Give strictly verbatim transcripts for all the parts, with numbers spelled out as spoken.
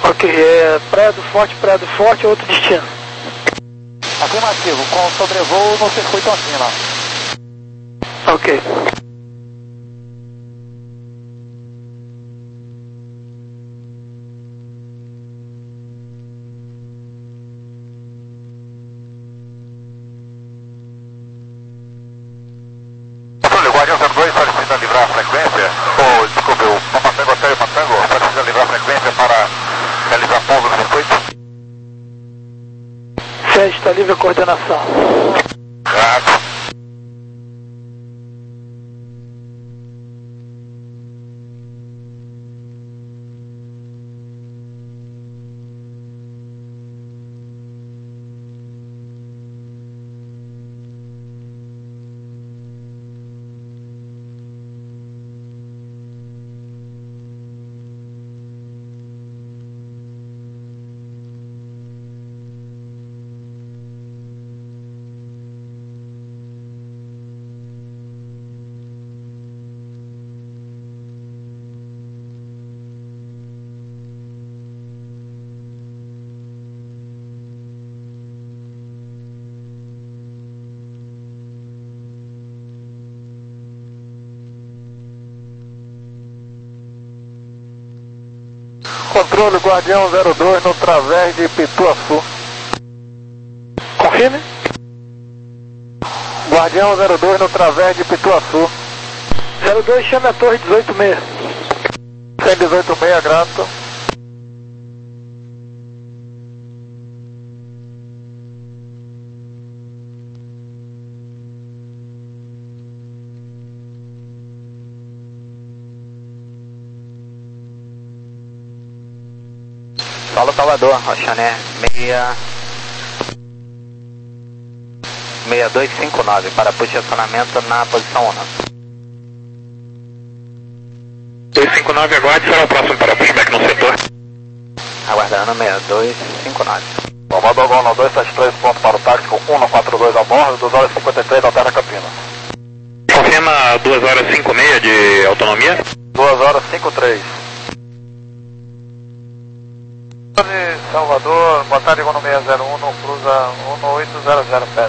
Ok, é Praia do Forte, Praia do Forte, outro destino. Afirmativo, com sobrevoo no circuito acima. Ok. Guardião zero dois solicita livrar a frequência, ou desculpe, o Matango Hotel Matango solicita livrar a frequência para realizar pouso no circuito. Sérgio, está livre a coordenação. Graças. Controle Guardião zero dois no través de Pituaçu. Confirme. Guardião zero dois no través de Pituaçu. zero dois, chame a torre dezoito seis. cento e dezoito seis, grato. Solo Salvador, Rochané, seis dois cinco nove, para posicionamento na posição um. dois cinco nove, aguarde, será o próximo para pushback no setor. Aguardando seis dois cinco nove. Salvador Gol dois sete três, ponto para o táxi com cento e quarenta e dois a bordo, duas horas e cinquenta e três da Terra Campinas. Confirma duas horas e cinquenta e seis de autonomia? duas horas e cinquenta e três. Salvador, boa tarde, Gol seis zero um, cruza um oito zero zero, pé.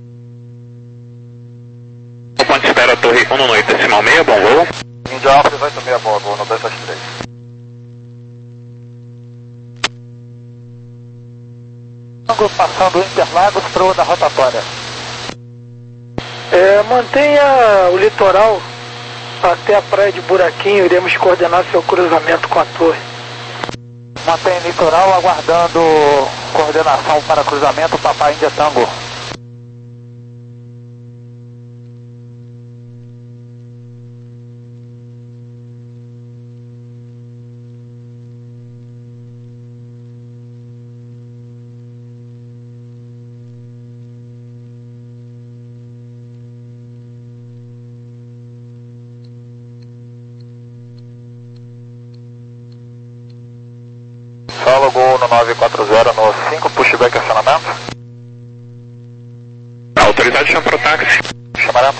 O ponto de espera, torre um oito decimal seis, bom voo. Índia Alfa dezoito seis, boa, Gol dois sete três. Passando Interlagos para o da rotatória. É, mantenha o litoral até a praia de Buraquinho, iremos coordenar seu cruzamento com a torre. Mantém litoral aguardando coordenação para cruzamento Papai Índia Tango. Solo Gol no nove quatro zero no cinco, pushback acionamento. Autorizado, chama para o táxi. Chamaremos.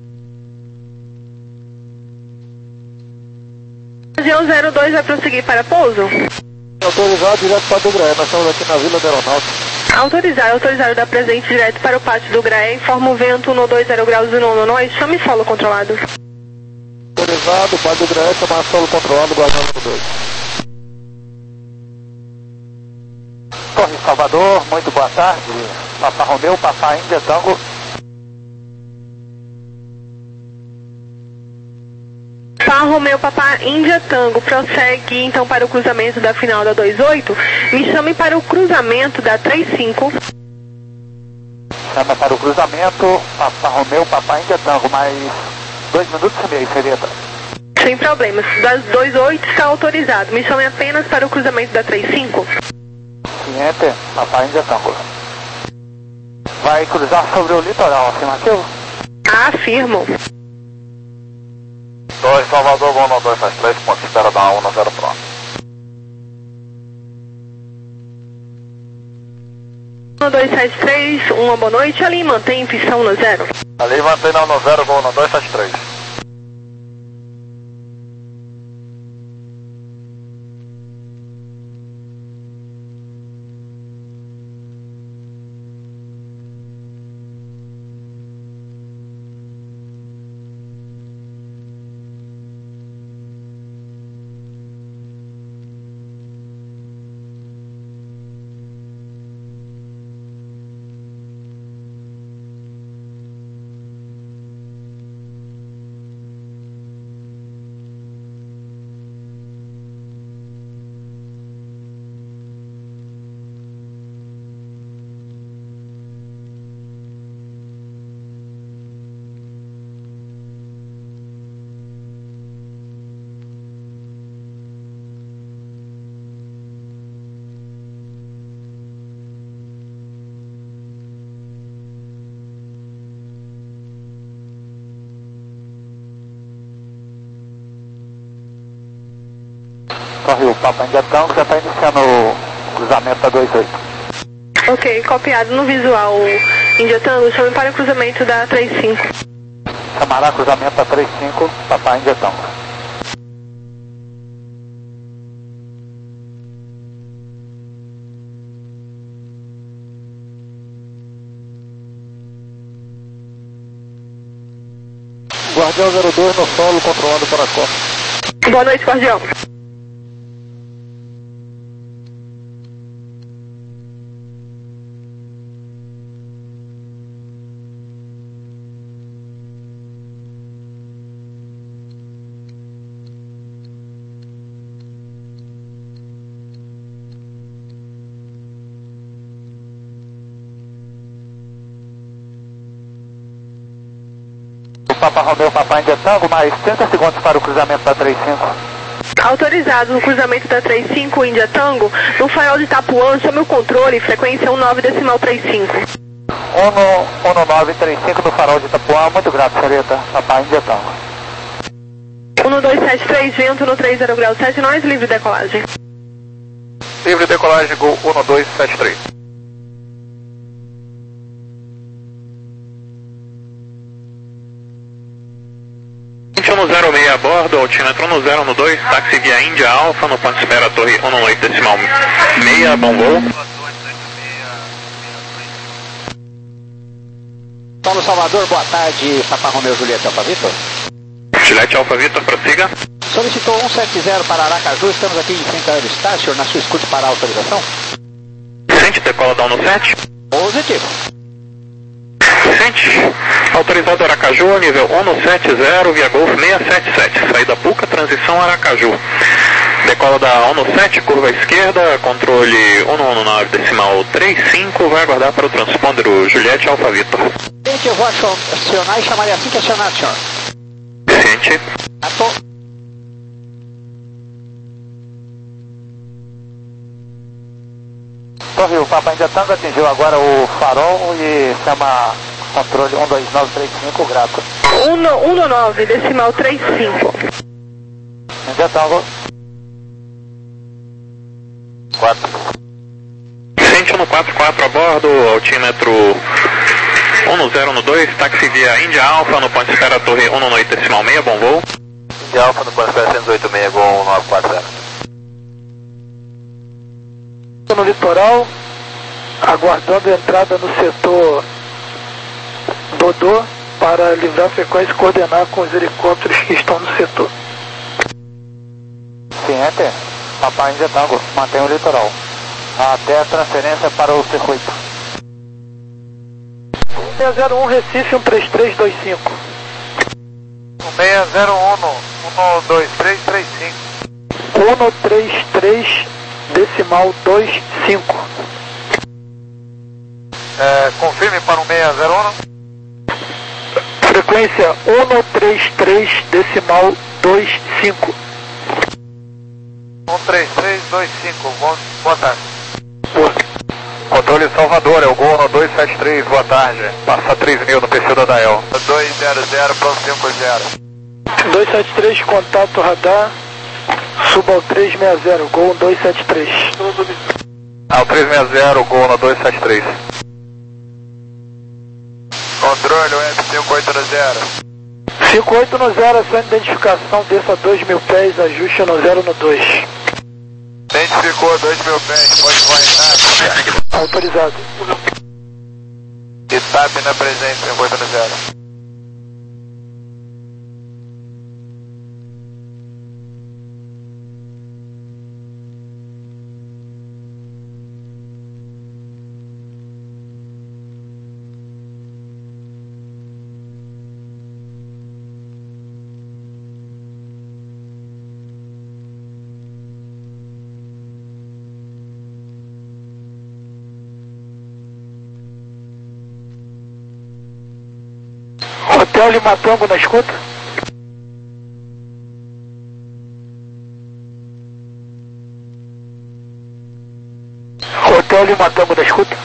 Avião zero dois vai prosseguir para pouso? Autorizado direto para o Graé, nós estamos aqui na Vila da Aeronáutica. Autorizado, autorizado da presente direto para o pátio do Graé, informa o vento no dois zero graus e no nós, chame solo controlado. Autorizado, pátio do Graé, chamar solo controlado, Guardião dois. Torre Salvador, muito boa tarde. Papa Romeu, Papa Índia Tango. Papa Romeu, Papa Índia Tango, prossegue então para o cruzamento da final da dois oito. Me chame para o cruzamento da três cinco. Chama para o cruzamento, Papa Romeu, Papa Índia Tango, mais dois minutos e meio, Fereta. Sem problemas, das dois oito está autorizado. Me chame apenas para o cruzamento da três cinco. Cliente, Papai Índia Tango. Vai cruzar sobre o litoral, afirmativo? Afirmo. dois Salvador, Gol no dois sete três, ponto de espera da um zero pronto. um dois sete três, uma boa noite, ali mantém fissão no zero. Ali mantém não no zero, Gol no dois sete três. Rio, Papa India Tango, já está iniciando o cruzamento da dois oito. Ok, copiado no visual India Tango, chame para o cruzamento da três cinco. Chamará cruzamento da três cinco, Papa India Tango. Guardião zero dois no solo, controlando para a costa. Boa noite, Guardião. Papa Romeu, Papa India Tango, mais trinta segundos para o cruzamento da três cinco. Autorizado no cruzamento da três cinco India Tango, no farol de Itapuã, chame o controle, frequência um nove decimal três cinco. um nove três cinco no farol de Itapuã, muito grato, senhorita, Papa India Tango. um dois sete três, vento no três zero grau sete, nós, livre decolagem. Livre decolagem, Gol um dois sete três. no zero seis a bordo, altímetro no zero dois, táxi via Índia Alfa, no ponto de espera torre um oito decimal seis, bom voo. Paulo Salvador, boa tarde, Papa Romeu Julieta Alfa Vitor. Juliette Alfa Vitor, prossiga. Solicitou um sete zero para Aracaju, estamos aqui em frente ao Aerostácio, na sua escuta para autorização. Sente, decola da um sete. Positivo. Sente, autorizado Aracaju, nível um sete zero, via Golf seiscentos e setenta e sete, saída Puca, transição Aracaju. Decola da um sete, curva esquerda, controle um nove decimal três cinco, vai aguardar para o transponder o Juliette Alfa Vitor. Sente, eu vou acionar e chamarei assim que acionar, senhor. Sente. Ato. Torre, o Papa India Tango atingiu agora o farol e chama controle um dois nove três cinco, grato. um nove decimal três cinco. India Tango. quatro. Sente no quatro quatro a bordo, altímetro um zero dois, táxi via Índia Alfa, no ponto de espera torre um oito decimal seis, bom voo. Índia Alfa no ponto de espera cento e oito seis, Gol um nove quatro zero. No litoral, aguardando a entrada no setor Dodô para livrar a frequência e coordenar com os helicópteros que estão no setor. Ciente, Papa India Tango, mantém o litoral. Até a transferência para o circuito. seis zero um Recife um três três dois cinco. seis zero um um dois três três cinco. um três três decimal dois cinco. É, confirme para o seis zero um. Frequência um três três decimal dois cinco. um três três dois cinco, boa tarde. Boa. Controle Salvador, é o Gol um dois sete três, boa tarde. Passa três mil no P C da Dael. dois zero zero para o cinco zero. dois sete três, contato radar. Suba ao três seis zero, Gol um dois sete três. Ao três seis zero, Gol um dois sete três. Controle, U F cinco oito zero. cinco oito zero, essa identificação, desça dois mil pés, ajuste no zero no dois. Identificou dois mil pés, pode voar em TAP. Autorizado. E TAP na presença, cinco oito zero. Hotel Lima Tango na escuta. Hotel Lima Tango na escuta.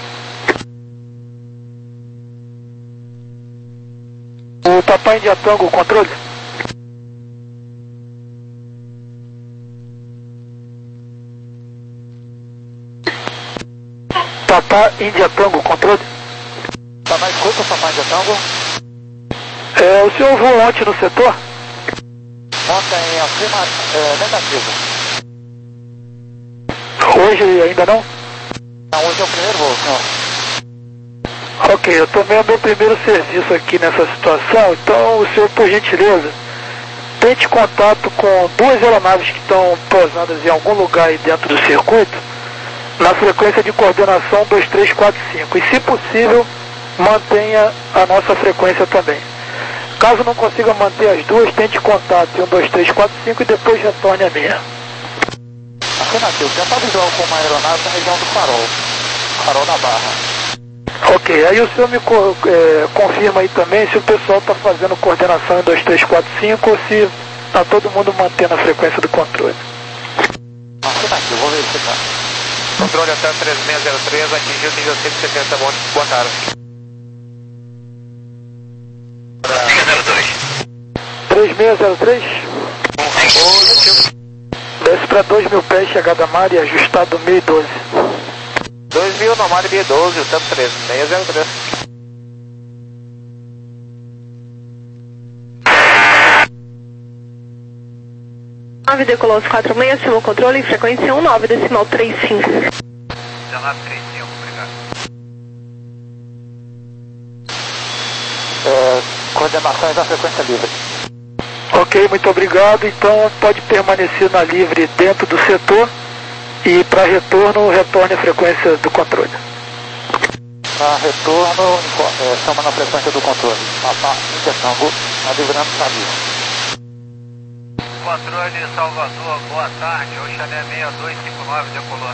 O Papa India Tango, controle. Papa India Tango, controle. Tá mais curto, Papa India Tango? É, o senhor voou ontem no setor? Ontem acima, é, negativo. Hoje ainda não? Não, hoje é o primeiro voo, senhor. Ok, eu tomei o meu primeiro serviço aqui nessa situação, então o senhor, por gentileza, tente contato com duas aeronaves que estão pousadas em algum lugar aí dentro do circuito, na frequência de coordenação dois três quatro cinco, e se possível, mantenha a nossa frequência também. Caso não consiga manter as duas, tente contato em um dois três quatro cinco e depois retorne a minha. Afirmativo, tentar visual com uma aeronave na região do Farol, Farol da Barra. Ok, aí o senhor me co é, confirma aí também se o pessoal está fazendo coordenação em dois três quatro cinco ou se está todo mundo mantendo a frequência do controle. Afirmativo, vou verificar. Controle até três seis zero três, atingiu o nível cento e setenta, bom, boa tarde. zero dois. três seis zero três? Desce para dois mil pés, chegada a mar e ajustado mil e doze. dois mil no mar e mil e doze, o tempo três seis zero três. nove decolou aos quatro seis, acionou o controle em frequência um nove decimal três cinco. dezenove três cinco, obrigado. É, coordenações da frequência livre. Ok, muito obrigado. Então pode permanecer na livre dentro do setor e para retorno, retorne a frequência do controle. Para retorno, é, chama na frequência do controle. Papa India Tango, na livrando o navio. Controle Salvador, boa tarde, Oxalé seis dois cinco nove, decolou.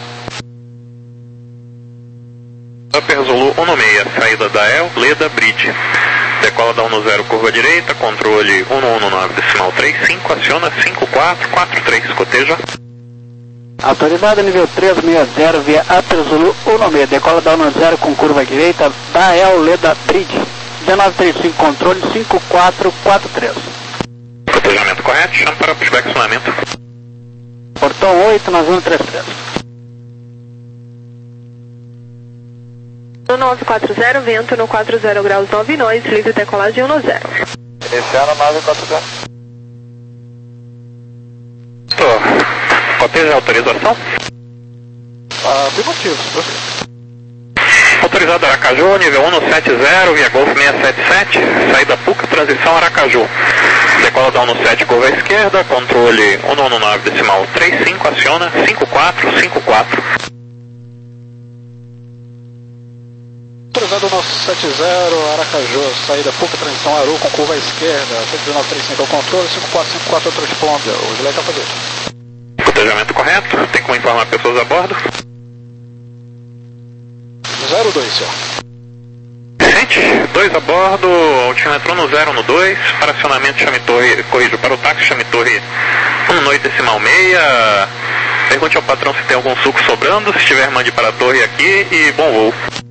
Upper Zulu um seis, saída da El, Leda, Bridge. Decola da um zero, curva direita, controle um um nove decimal três cinco, aciona cinco quatro quatro três, coteja. Autorizado nível três seis zero via Upper Zulu um seis, decola da um zero com curva direita, da El, Leda, Bridge. dezenove trinta e cinco, controle cinco quatro quatro três. Cotejamento correto, chama para pushback acionamento. Portão oito, nós vamos três três. No nove quatro zero, vento no quatro zero graus nove nós, livre decolagem um zero. Iniciando nove quatro zero. Tô. Coteja autorização? Afirmativo, Autorizado Aracaju, nível um sete zero, via Golf seiscentos e setenta e sete, saída PUC, transição Aracaju. Decola da um sete, curva esquerda, controle um nove decimal três cinco, aciona cinco quatro cinco quatro. Autorizado nosso sete zero, Aracaju, saída PUC, transição Aru com curva esquerda, cento e dezenove trinta e cinco ao controle, cinco quatro cinco quatro outro responde, o Gilete vai fazer. Cotejamento correto, tem como informar pessoas a bordo? zero dois, senhor. Gente, dois a bordo, altímetro no zero no dois, para acionamento chame torre, corrijo, para o táxi chame torre um noite decimal meia, pergunte ao patrão se tem algum suco sobrando, se tiver mande para a torre aqui e bom voo.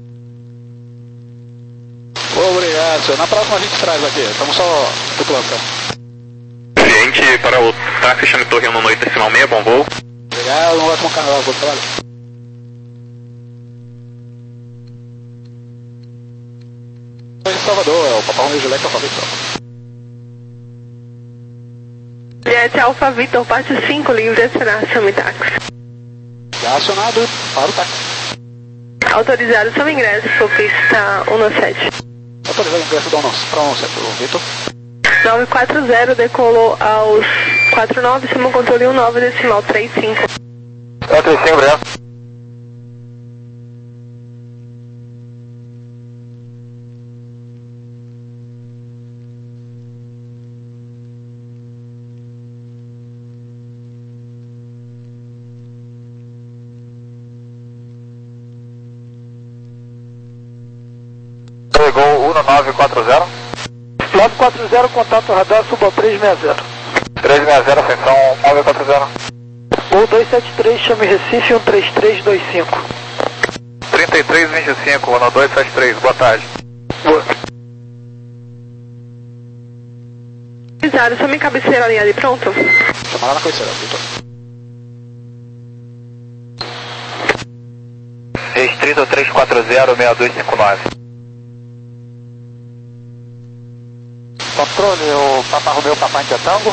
Obrigado, senhor. Na próxima a gente traz aqui, estamos só tripulação. Gente, para o táxi chame torre um noite decimal meia, bom voo. Obrigado, um ótimo carnaval, bom trabalho. Em Salvador, é o Papai Romeu Juliette Alfa Vitor. Juliette Alfa Vitor, parte cinco, livre, acionar, chame táxi. Já acionado para o táxi. Autorizado, chame ingresso, por pista um sete. Autorizado o ingresso da para um sete, o Vitor. nove quatro zero, decolou aos quatro nove, chama o controle um nove decimal três cinco. É três cinco, obrigado. Pegou um nove quatro zero. nove quatro zero, contato radar, suba três seis zero. três seis zero, ascensão nove quatro zero. Ou dois sete três, chame Recife um três três dois cinco. trinta e três vinte e cinco, Ono dois sete três, boa tarde. Boa. Autorizado, chame cabeceira alinhada e pronto. Chamar lá na cabeceira, Vitor. seis Distrito três quatro zero, seis dois cinco nove. Controle, o Papa Romeu, Papa Índia Tango.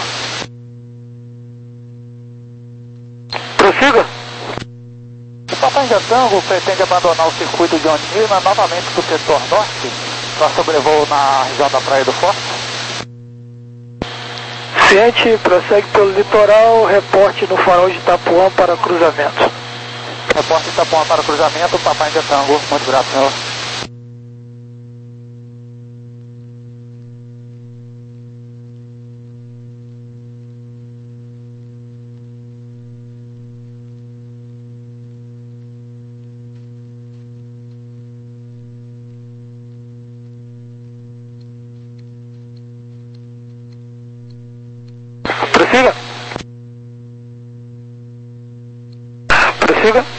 Prossiga. O Papa Índia Tango pretende abandonar o circuito de Onina novamente para o setor norte, para sobrevoo na região da Praia do Forte. Ciente, prossegue pelo litoral, reporte no farol de Itapuã para cruzamento. Reporte de Itapuã para cruzamento, Papa Índia Tango. Muito grato, senhor. Prossiga. Prossiga.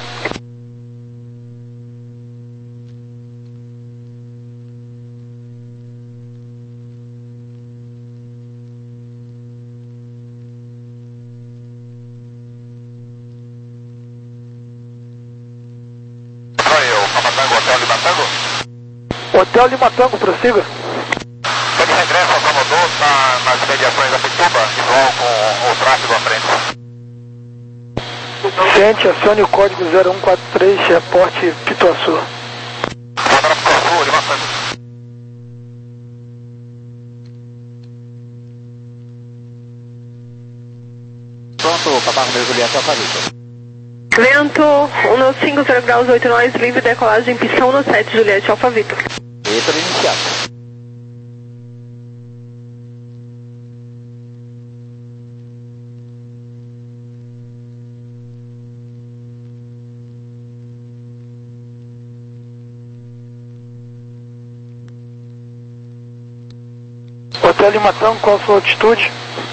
Hotel Lima Tango. Hotel Lima Tango, prossiga. Ele regressa ao Salvador, está nas mediações da Pituba e vão com o tráfego à frente. Ciente, acione o código zero um quatro três, reporte Pituaçu. Agora Pituaçu, Lima Tango. Pronto, Papa Romeu, Julieta, Alfa. Vento um cinco zero graus oito nós, livre decolagem, pistão no sete, Juliette Alfa Vitor. Vitor iniciado. Hotel Lima Tango, qual a sua altitude?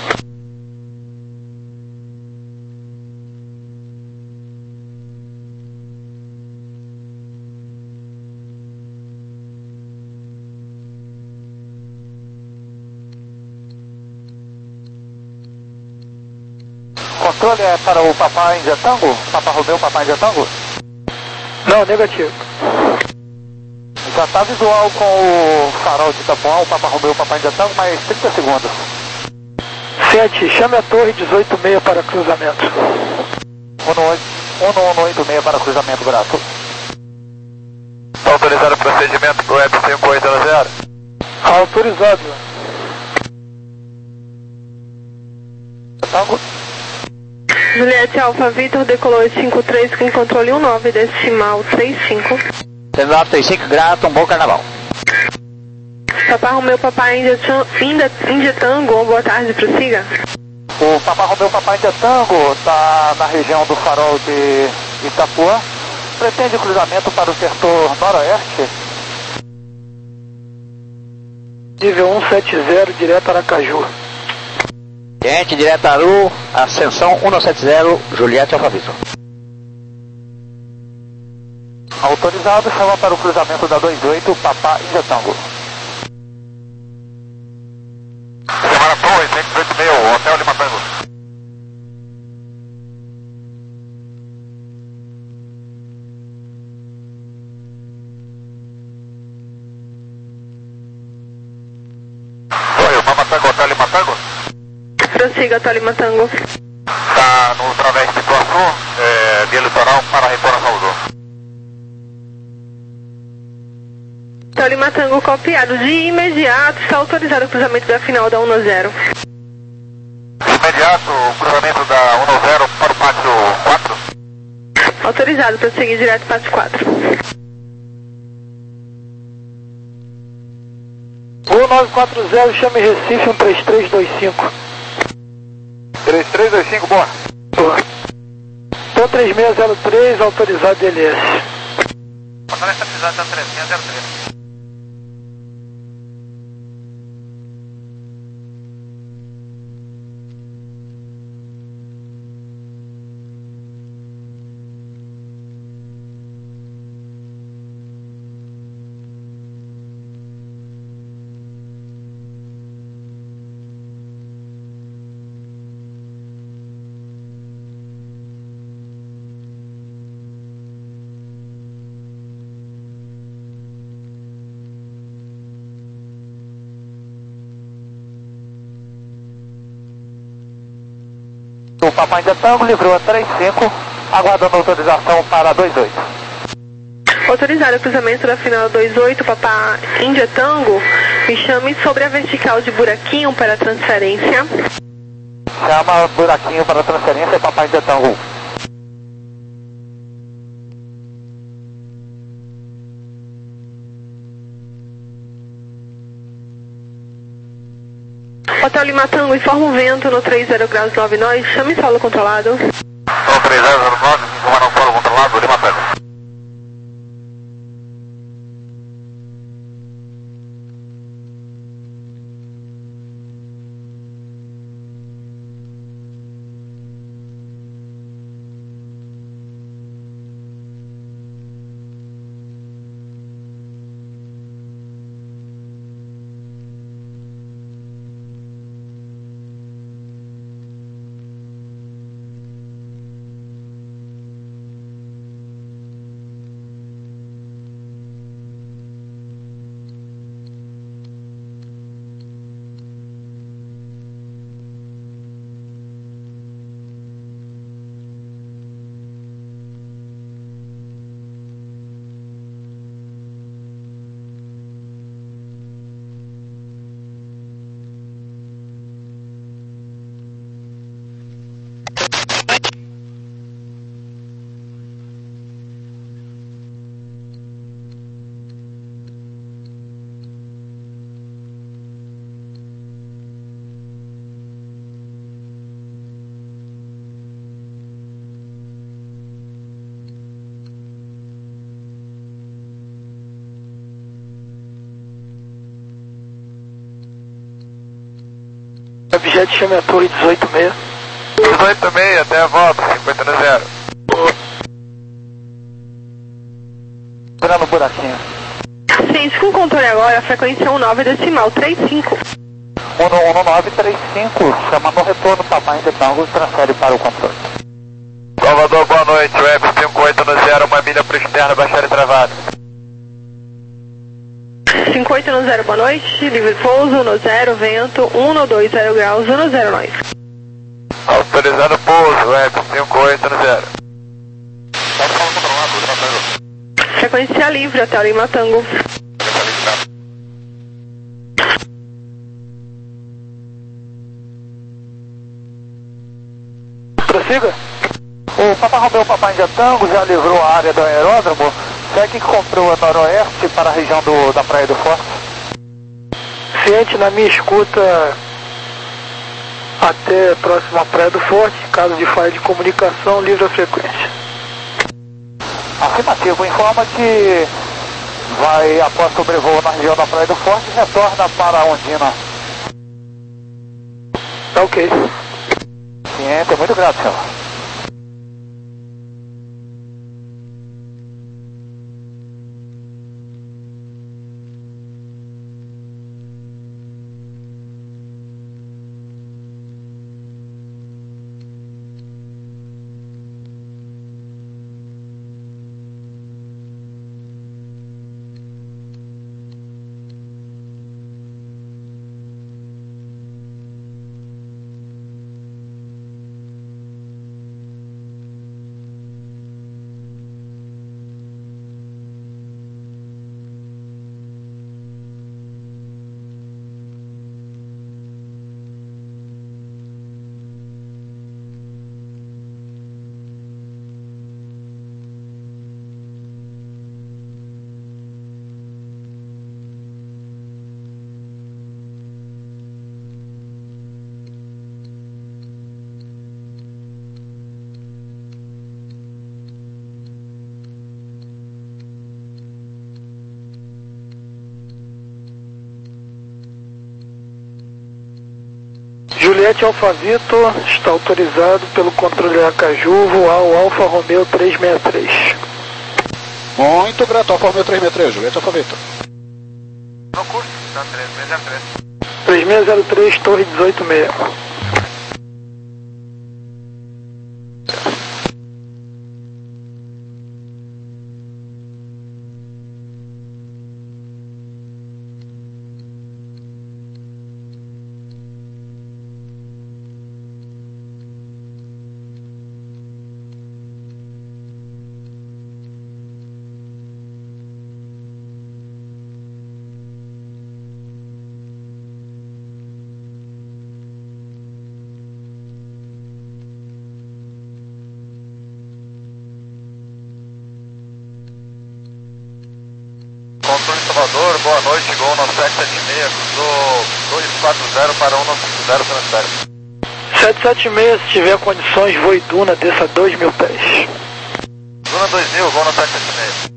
Controle é para o Papa Índia Tango? Papa Romeu, Papa Índia Tango? Não, negativo. Já está visual com o farol de Itapuã, o Papa Romeu, Papa Índia Tango, mais trinta segundos. Ciente, chame a torre dezoito seis para cruzamento. um um oito seis para cruzamento, grato. Autorizado o procedimento do Web cinco oito zero zero. Autorizado. Tango. Juliette Alfa Vitor, decolou cinco três com controle um nove, decimal três cinco. Decimal três cinco, grato, um bom carnaval. Papa Romeu, Papa Índia, Índia, Índia Tango, boa tarde, prossiga. O Papa Romeu, Papa Índia Tango está na região do farol de Itapuã. Pretende cruzamento para o setor noroeste. Nível cento e setenta, direto a Aracaju. Gente, direto a Aru, ascensão cento e setenta, Juliette Alfa Vitor. Autorizado, chama para o cruzamento da vinte e oito, Papa Índia Tango. Semana Torre, cinco oito seis, Hotel Lima Tango. Oi, o Mama Tango, Hotel Lima Tango. Prossiga, Hotel Lima Tango. Está no través de Ituaçu, é, via litoral para retorno a Salvador. Hotel Lima Tango copiado. De imediato está autorizado o cruzamento da final da um zero. Imediato, o cruzamento da um zero para o pátio quatro. Autorizado, prosseguir direto pátio quatro. um nove quatro zero, chame Recife um três três dois cinco. três três dois cinco, boa. Boa. Então três seis zero três, autorizado D L S. Controle estabilizado da três seis zero três. o Papai Índia Tango livrou a trinta e cinco, aguardando autorização para dois oito. Autorizado o cruzamento da final dois oito, Papai Índia Tango, me chame sobre a vertical de buraquinho para transferência. Chama buraquinho para transferência, Papai Índia Tango. Hotel Lima Tango, informa o vento no trinta graus nove nós, chame solo controlado. São três zero zero nove, comandante solo controlado, Lima Tango. Objeto chama a torre dezoito seis. dezoito seis, até a volta, cinquenta no zero. Virando o buraquinho. Ciente com controle agora, frequência um nove decimal três cinco. um nove três cinco, chama no retorno, Papai Índia Tango, transfere para o controle. Salvador, boa noite, web cinquenta oito no zero, uma milha para o externo, baixar e travado. cinquenta oito no zero, boa noite, livre pouso no zero, vento, um no dois, zero graus, um no zero nós. Autorizado pouso, web cinquenta e oito no zero. Frequência livre, Hotel Lima Tango. Prossiga. O Papai Romeu, Papai Índia Tango já livrou a área do aeródromo. Segue que comprou a noroeste para a região do, da Praia do Forte. Ciente na minha escuta até próximo à Praia do Forte, caso de falha de comunicação, livre a frequência. Afirmativo, informa que vai após sobrevoo na região da Praia do Forte e retorna para a Ondina. Tá ok. Ciente, muito grato, senhor. Juliette Alfa Vitor está autorizado pelo controle Aracaju voar o Alfa Romeo trezentos e sessenta e três. Muito grato, Alfa Romeo trezentos e sessenta e três, Juliette Alfa Vitor. No curso, tá três seis zero três. três seis zero três, torre dezoito seis. Salvador, boa noite, Gol nove sete sete seis, cruzou dois quatro zero para um nove cinco zero, transfere. sete sete seis, se tiver condições, voe Duna, desça dois mil pés. Duna dois mil, Gol nove sete sete seis.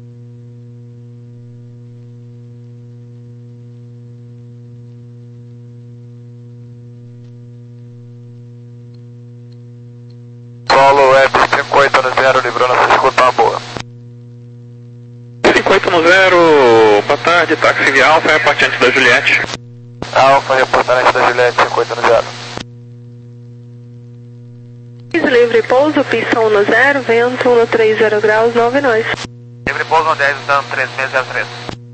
Solo Web cinco oito zero, livrando essa escuta uma boa. cinco oito zero, boa tarde, táxi via Alfa, reportante da Juliette. Alfa, reportante da Juliette, cinco oito zero. Livre pouso, pista um zero, vento um três zero graus, nove nós. Livre pouso um dez, dando três seis zero três.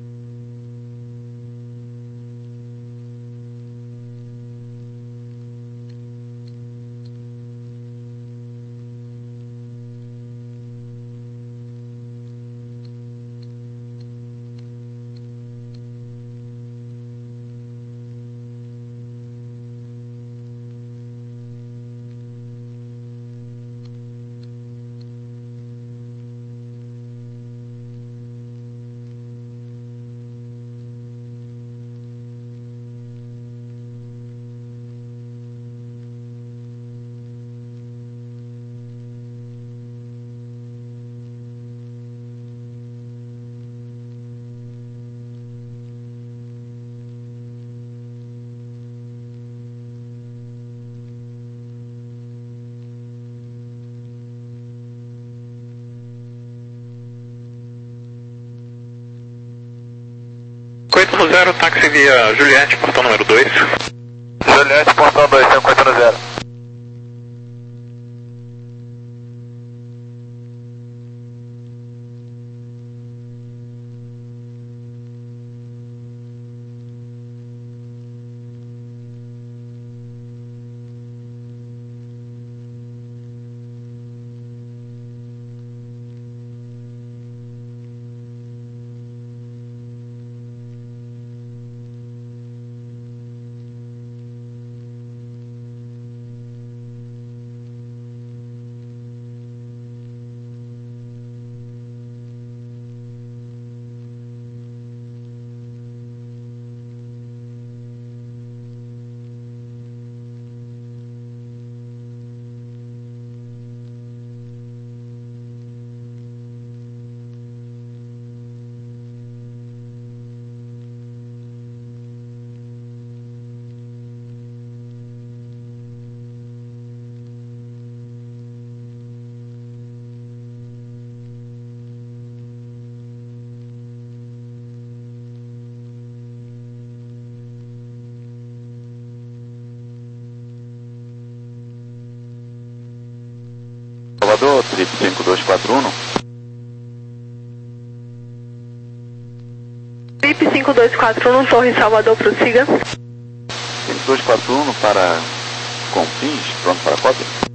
cinco oito zero, táxi via Juliette, portão número dois. Juliette, portão dois, cinco oito zero. Salvador, trip cinco dois quatro um. Trip cinco dois quatro um, Torre Salvador, prossiga. cinco dois quatro um para Confins, pronto para cópia.